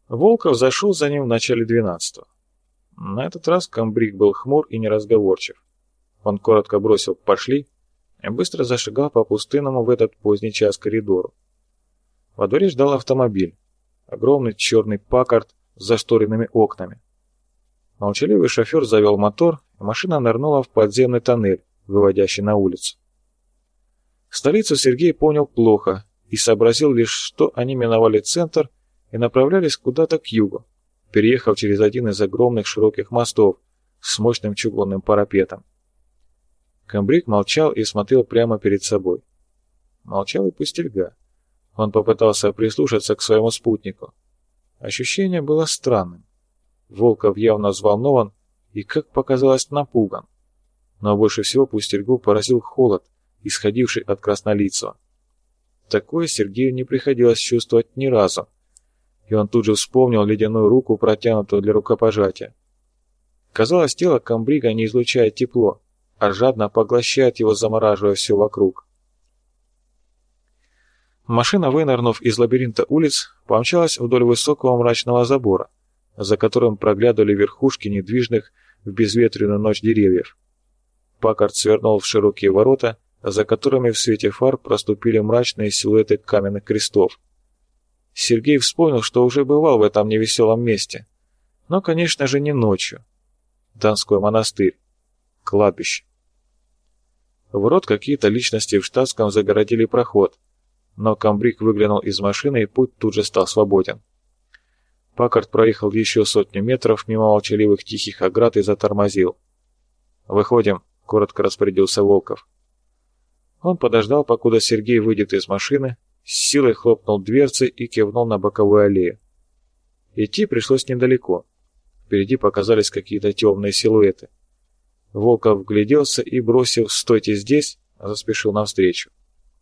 Волков зашел за ним в начале 12-го. На этот раз комбриг был хмур и неразговорчив. Он коротко бросил «пошли» и быстро зашагал по пустынному в этот поздний час коридору. Во дворе ждал автомобиль. Огромный черный Паккард с зашторенными окнами. Молчаливый шофер завел мотор, и машина нырнула в подземный тоннель, выводящий на улицу. Столицу Сергей понял плохо и сообразил лишь, что они миновали центр и направлялись куда-то к югу, переехав через один из огромных широких мостов с мощным чугунным парапетом. Комбриг молчал и смотрел прямо перед собой. Молчал и Пустельга. Он попытался прислушаться к своему спутнику. Ощущение было странным. Волков явно взволнован и, как показалось, напуган. Но больше всего Пустельгу поразил холод, исходивший от краснолицего. Такое Сергею не приходилось чувствовать ни разу, и он тут же вспомнил ледяную руку, протянутую для рукопожатия. Казалось, тело комбрига не излучает тепло, а жадно поглощает его, замораживая все вокруг. Машина, вынырнув из лабиринта улиц, помчалась вдоль высокого мрачного забора, за которым проглядывали верхушки недвижных в безветренную ночь деревьев. Паккард свернул в широкие ворота, за которыми в свете фар проступили мрачные силуэты каменных крестов. Сергей вспомнил, что уже бывал в этом невеселом месте. Но, конечно же, не ночью. Донской монастырь. Кладбище. В ворот какие-то личности в штатском загородили проход, но комбриг выглянул из машины, и путь тут же стал свободен. Паккард проехал еще 100 метров мимо молчаливых тихих оград и затормозил. «Выходим», — коротко распорядился Волков. Он подождал, покуда Сергей выйдет из машины, с силой хлопнул дверцей и кивнул на боковую аллею. Идти пришлось недалеко. Впереди показались какие-то темные силуэты. Волков вгляделся и, бросив «стойте здесь», заспешил навстречу.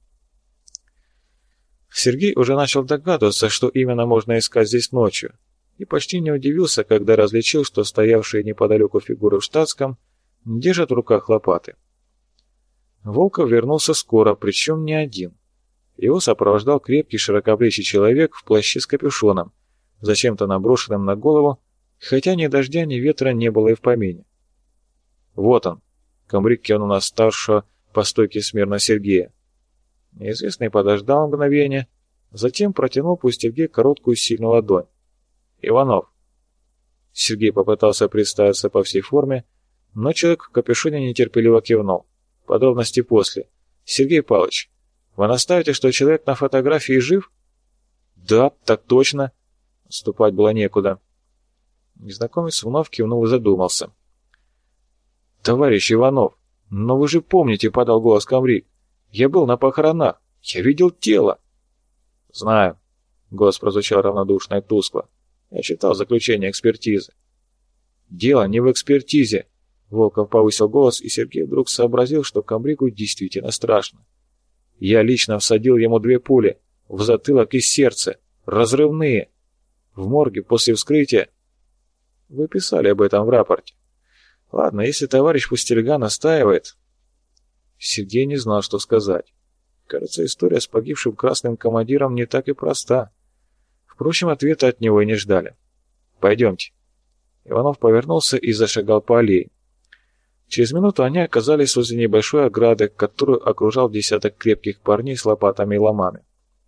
Сергей уже начал догадываться, что именно можно искать здесь ночью, и почти не удивился, когда различил, что стоявшие неподалеку фигуры в штатском держат в руках лопаты. Волков вернулся скоро, причем не один. Его сопровождал крепкий широкоплечий человек в плаще с капюшоном, зачем-то наброшенным на голову, хотя ни дождя, ни ветра не было и в помине. «Вот он», — комбриг кивнул на старшего по стойке смирно Сергея. Неизвестный подождал мгновение, затем протянул Пустельге короткую сильную ладонь. «Иванов». Сергей попытался представиться по всей форме, но человек в капюшоне нетерпеливо кивнул. Подробности после. «Сергей Павлович, вы наставите, что человек на фотографии жив?» «Да, так точно». Отступать было некуда. Незнакомец вновь кивнул и задумался. «Товарищ Иванов, но вы же помните», — подал голос комбриг. «Я был на похоронах. Я видел тело». «Знаю», — голос прозвучал равнодушно и тускло. «Я читал заключение экспертизы». «Дело не в экспертизе», — Волков повысил голос, и Сергей вдруг сообразил, что комбригу действительно страшно. «Я лично всадил ему 2 пули, в затылок и сердце, разрывные. В морге после вскрытия...» «Вы писали об этом в рапорте. Ладно, если товарищ Пустельга настаивает...» Сергей не знал, что сказать. Кажется, история с погибшим красным командиром не так и проста. Впрочем, ответа от него и не ждали. «Пойдемте». Иванов повернулся и зашагал по аллее. Через минуту они оказались возле небольшой ограды, которую окружал десяток крепких парней с лопатами и ломами.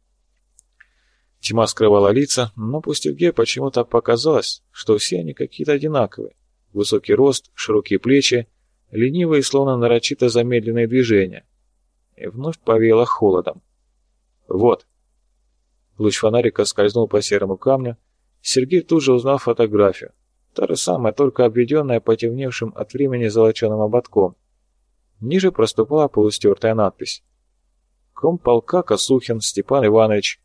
Тьма скрывала лица, но Пустельге почему-то показалось, что все они какие-то одинаковые. Высокий рост, широкие плечи, ленивые, словно нарочито замедленные движения. И вновь повеяло холодом. «Вот». Луч фонарика скользнул по серому камню. Сергей тут же узнал фотографию. Та же самая, только обведенная потемневшим от времени золоченым ободком. Ниже проступала полустертая надпись. «Комполка Косухин Степан Иванович,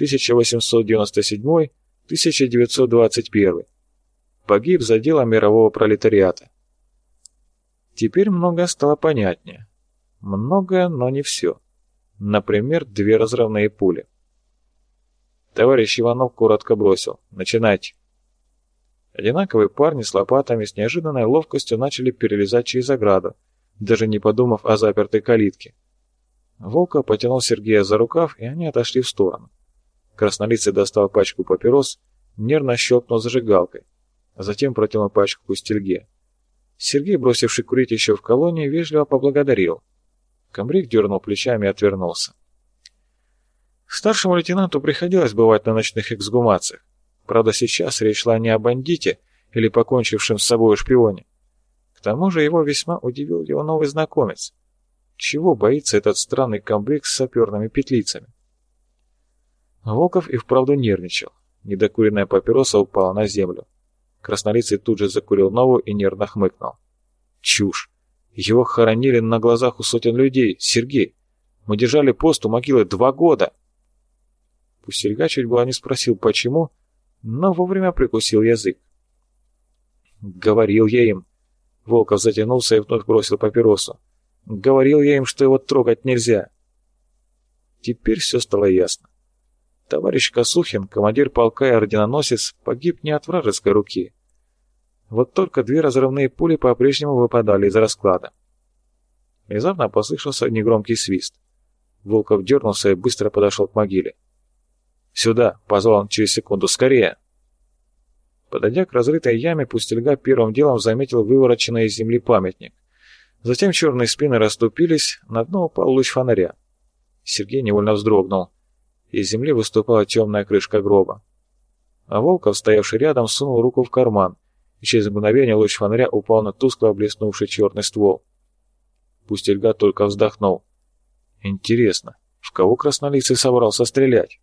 1897-1921. Погиб за дело мирового пролетариата». Теперь многое стало понятнее. Многое, но не все. Например, 2 разрывные пули. Товарищ Иванов коротко бросил: «Начинайте». Одинаковые парни с лопатами с неожиданной ловкостью начали перелезать через ограду, даже не подумав о запертой калитке. Волков потянул Сергея за рукав, и они отошли в сторону. Краснолицый достал пачку папирос, нервно щелкнул зажигалкой, а затем протянул пачку Пустельге. Сергей, бросивший курить еще в колонии, вежливо поблагодарил. Комбриг дернул плечами и отвернулся. Старшему лейтенанту приходилось бывать на ночных эксгумациях. Правда, сейчас речь шла не о бандите или покончившем с собой шпионе. К тому же его весьма удивил его новый знакомец. Чего боится этот странный комбриг с саперными петлицами? Волков и вправду нервничал. Недокуренная папироса упала на землю. Краснолицый тут же закурил новую и нервно хмыкнул. Чушь! Его хоронили на глазах у сотен людей. Сергей! Мы держали пост у могилы 2 года! Пустельга чуть было не спросил, почему, но вовремя прикусил язык. Говорил я им. Волков затянулся и вновь бросил папиросу. Говорил я им, что его трогать нельзя. Теперь все стало ясно. Товарищ Косухин, командир полка и орденоносец, погиб не от вражеской руки. Вот только 2 разрывные пули по-прежнему выпадали из расклада. Внезапно послышался негромкий свист. Волков дернулся и быстро подошел к могиле. «Сюда!» — позвал он через секунду. «Скорее!» Подойдя к разрытой яме, Пустельга первым делом заметил вывороченный из земли памятник. Затем черные спины расступились, на дно упал луч фонаря. Сергей невольно вздрогнул. Из земли выступала темная крышка гроба. А Волков, стоявший рядом, сунул руку в карман, и через мгновение луч фонаря упал на тускло блеснувший черный ствол. Пустельга только вздохнул. Интересно, в кого краснолицый собрался стрелять?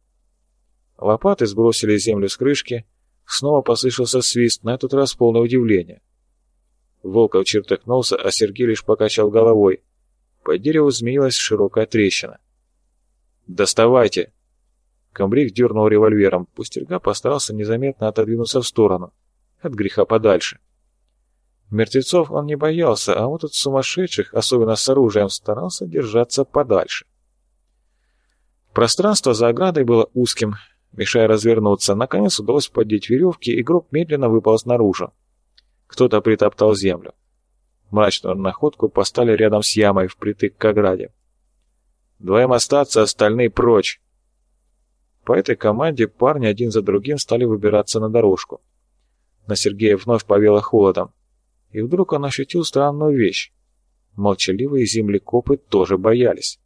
Лопаты сбросили землю с крышки, снова послышался свист, на этот раз полное удивление. Волков чертыхнулся, а Сергей лишь покачал головой. По дереву змеилась широкая трещина. «Доставайте!» Комбриг дернул револьвером. Пустельга постарался незаметно отодвинуться в сторону. От греха подальше. Мертвецов он не боялся, а вот от сумасшедших, особенно с оружием, старался держаться подальше. Пространство за оградой было узким, мешая развернуться. Наконец удалось поддеть веревки, и гроб медленно выполз наружу. Кто-то притоптал землю. Мрачную находку поставили рядом с ямой, впритык к ограде. «Двоим остаться, остальные прочь!» По этой команде парни один за другим стали выбираться на дорожку. На Сергея вновь повело холодом. И вдруг он ощутил странную вещь. Молчаливые землекопы тоже боялись.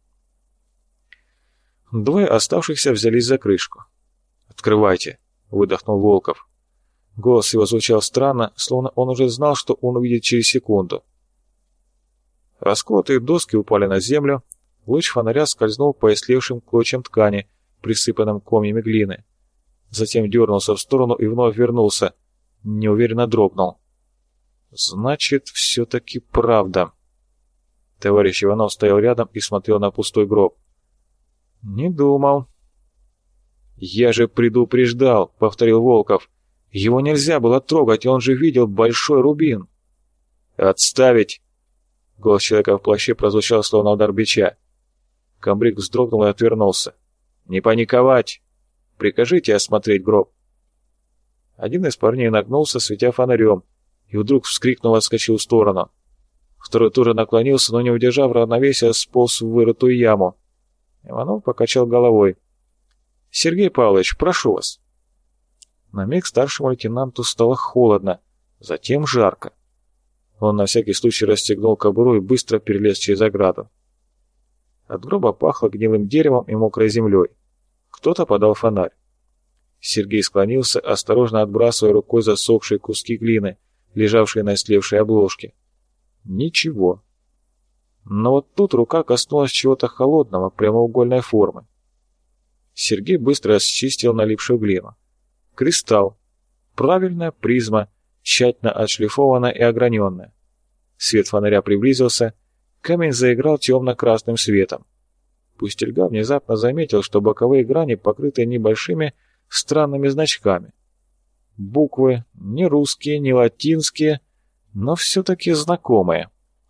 2 оставшихся взялись за крышку. «Открывайте!» — выдохнул Волков. Голос его звучал странно, словно он уже знал, что он увидит через секунду. Расколотые доски упали на землю, луч фонаря скользнул по истлевшим клочьям ткани, присыпанным комьями глины. Затем дернулся в сторону и вновь вернулся. Неуверенно дрогнул. «Значит, все-таки правда». Товарищ Иванов стоял рядом и смотрел на пустой гроб. «Не думал». «Я же предупреждал», — повторил Волков. «Его нельзя было трогать, он же видел большой рубин». «Отставить!» Голос человека в плаще прозвучал, словно удар бича. Комбриг вздрогнул и отвернулся. «Не паниковать! Прикажите осмотреть гроб». Один из парней нагнулся, светя фонарем, и вдруг вскрикнул и отскочил в сторону. Второй тоже наклонился, но, не удержав равновесия, сполз в вырытую яму. Иванов покачал головой. «Сергей Павлович, прошу вас». На миг старшему лейтенанту стало холодно, затем жарко. Он на всякий случай расстегнул кобуру и быстро перелез через ограду. От гроба пахло гнилым деревом и мокрой землей. Кто-то подал фонарь. Сергей склонился, осторожно отбрасывая рукой засохшие куски глины, лежавшие на истлевшей обложке. Ничего. Но вот тут рука коснулась чего-то холодного, прямоугольной формы. Сергей быстро счистил налипшую глину. Кристалл. Правильная призма, тщательно отшлифованная и ограненная. Свет фонаря приблизился, камень заиграл темно-красным светом. Пустельга внезапно заметил, что боковые грани покрыты небольшими странными значками. Буквы не русские, не латинские, но все-таки знакомые.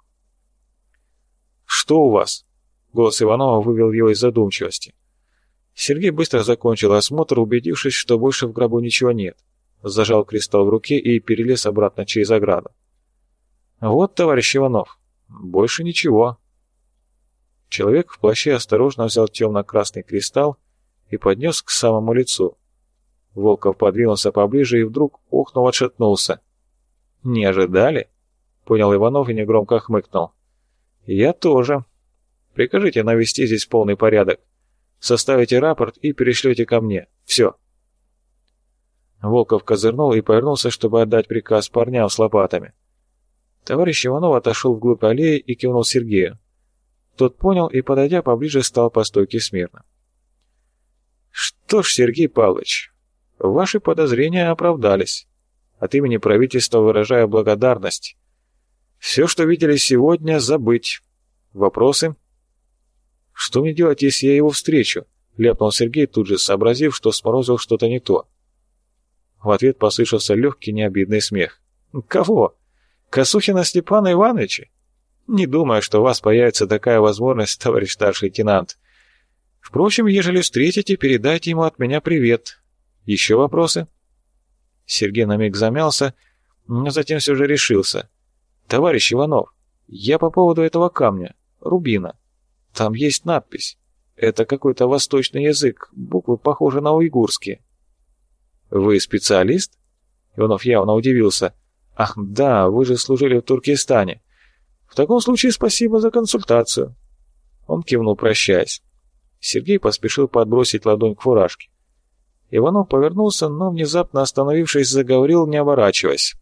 «Что у вас?» — голос Иванова вывел его из задумчивости. Сергей быстро закончил осмотр, убедившись, что больше в гробу ничего нет. Зажал кристалл в руке и перелез обратно через ограду. «Вот, товарищ Иванов, больше ничего». Человек в плаще осторожно взял темно-красный кристалл и поднес к самому лицу. Волков подвинулся поближе и вдруг, охнув, отшатнулся. «Не ожидали?» — понял Иванов и негромко хмыкнул. «Я тоже. Прикажите навести здесь полный порядок. Составите рапорт и перешлете ко мне. Все». Волков козырнул и повернулся, чтобы отдать приказ парням с лопатами. Товарищ Иванов отошел вглубь аллеи и кивнул Сергею. Тот понял и, подойдя поближе, стал по стойке смирно. «Что ж, Сергей Павлович, ваши подозрения оправдались. От имени правительства выражаю благодарность. Все, что видели сегодня, забыть. Вопросы?» «Что мне делать, если я его встречу?» — ляпнул Сергей, тут же сообразив, что сморозил что-то не то. В ответ послышался легкий необидный смех. «Кого? Косухина Степана Ивановича? Не думаю, что у вас появится такая возможность, товарищ старший лейтенант. Впрочем, ежели встретите, передайте ему от меня привет. Еще вопросы?» Сергей на миг замялся, но затем все же решился. «Товарищ Иванов, я по поводу этого камня, рубина. Там есть надпись. Это какой-то восточный язык, буквы похожи на уйгурские». «Вы специалист?» Иванов явно удивился. «Ах, да, вы же служили в Туркестане. В таком случае спасибо за консультацию». Он кивнул, прощаясь. Сергей поспешил подбросить ладонь к фуражке. Иванов повернулся, но, внезапно остановившись, заговорил, не оборачиваясь.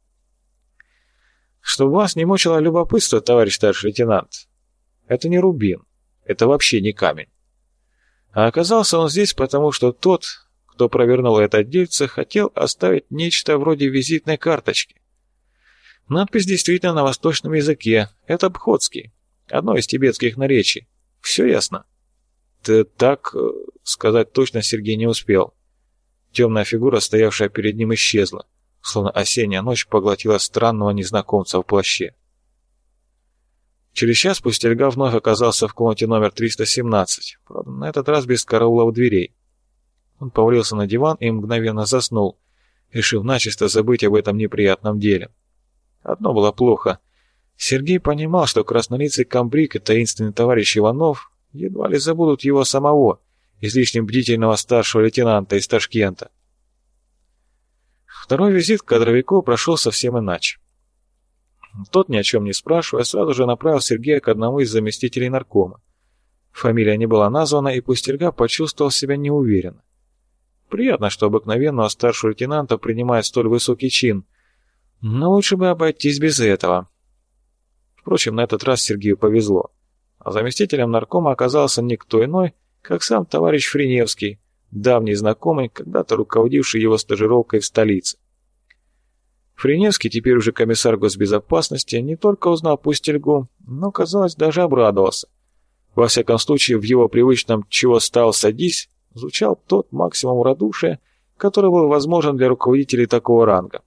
«Чтобы вас не мучило любопытство, товарищ старший лейтенант, это не рубин, это вообще не камень. А оказался он здесь, потому что тот, кто провернул это дельце, хотел оставить нечто вроде визитной карточки. Надпись действительно на восточном языке, это бхотский, одно из тибетских наречий. Все ясно?» «Так, сказать точно Сергей не успел. Темная фигура, стоявшая перед ним, исчезла, словно осенняя ночь поглотила странного незнакомца в плаще. Через час Пустельга вновь оказался в комнате номер 317, правда, на этот раз без караула у дверей. Он повалился на диван и мгновенно заснул, решив начисто забыть об этом неприятном деле. Одно было плохо. Сергей понимал, что краснолицый комбриг и таинственный товарищ Иванов едва ли забудут его самого, излишне бдительного старшего лейтенанта из Ташкента. Второй визит к кадровику прошел совсем иначе. Тот, ни о чем не спрашивая, сразу же направил Сергея к одному из заместителей наркома. Фамилия не была названа, и Пустельга почувствовал себя неуверенно. Приятно, что обыкновенного старшего лейтенанта принимает столь высокий чин, но лучше бы обойтись без этого. Впрочем, на этот раз Сергею повезло. А заместителем наркома оказался никто иной, как сам товарищ Фриневский, давний знакомый, когда-то руководивший его стажировкой в столице. Фриневский, теперь уже комиссар госбезопасности, не только узнал Пустельгу, но, казалось, даже обрадовался. Во всяком случае, в его привычном «чего стал, садись» звучал тот максимум радушия, который был возможен для руководителей такого ранга.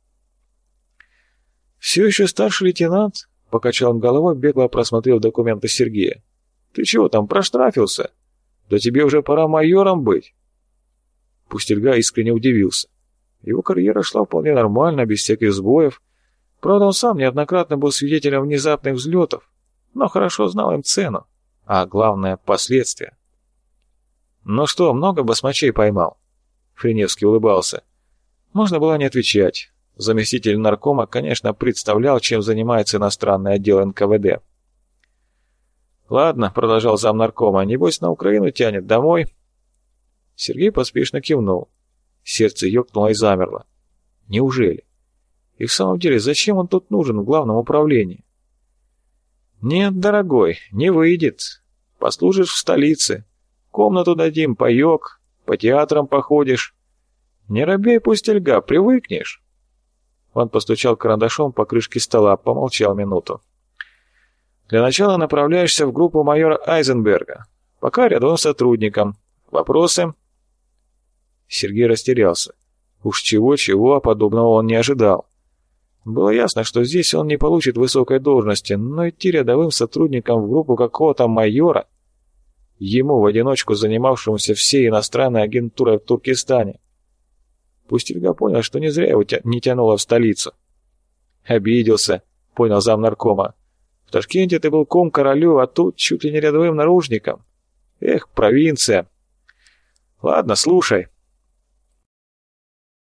«Все еще старший лейтенант?» — покачал он головой, бегло просмотрел документы Сергея. «Ты чего там, проштрафился? Да тебе уже пора майором быть». Пустельга искренне удивился. Его карьера шла вполне нормально, без всяких сбоев. Правда, он сам неоднократно был свидетелем внезапных взлетов, но хорошо знал им цену, а главное — последствия. «Ну что, много басмачей поймал?» Фриневский улыбался. Можно было не отвечать. Заместитель наркома, конечно, представлял, чем занимается иностранный отдел НКВД. «Ладно», — продолжал замнаркома, — «небось на Украину тянет, домой?» Сергей поспешно кивнул. Сердце ёкнуло и замерло. Неужели? И в самом деле, зачем он тут нужен в главном управлении? «Нет, дорогой, не выйдет. Послужишь в столице. Комнату дадим, паёк, по театрам походишь. Не робей, Пустельга, привыкнешь». Он постучал карандашом по крышке стола, помолчал минуту. «Для начала направляешься в группу майора Айзенберга. Пока рядовым сотрудником. Вопросы?» Сергей растерялся. Уж чего-чего, а подобного он не ожидал. Было ясно, что здесь он не получит высокой должности, но идти рядовым сотрудником в группу какого-то майора, ему в одиночку занимавшемуся всей иностранной агентурой в Туркестане. Пустельга понял, что не зря его не тянуло в столицу. «Обиделся», — понял замнаркома. «В Ташкенте ты был ком-королю, а тут чуть ли не рядовым наружником. Эх, провинция». «Ладно, слушай».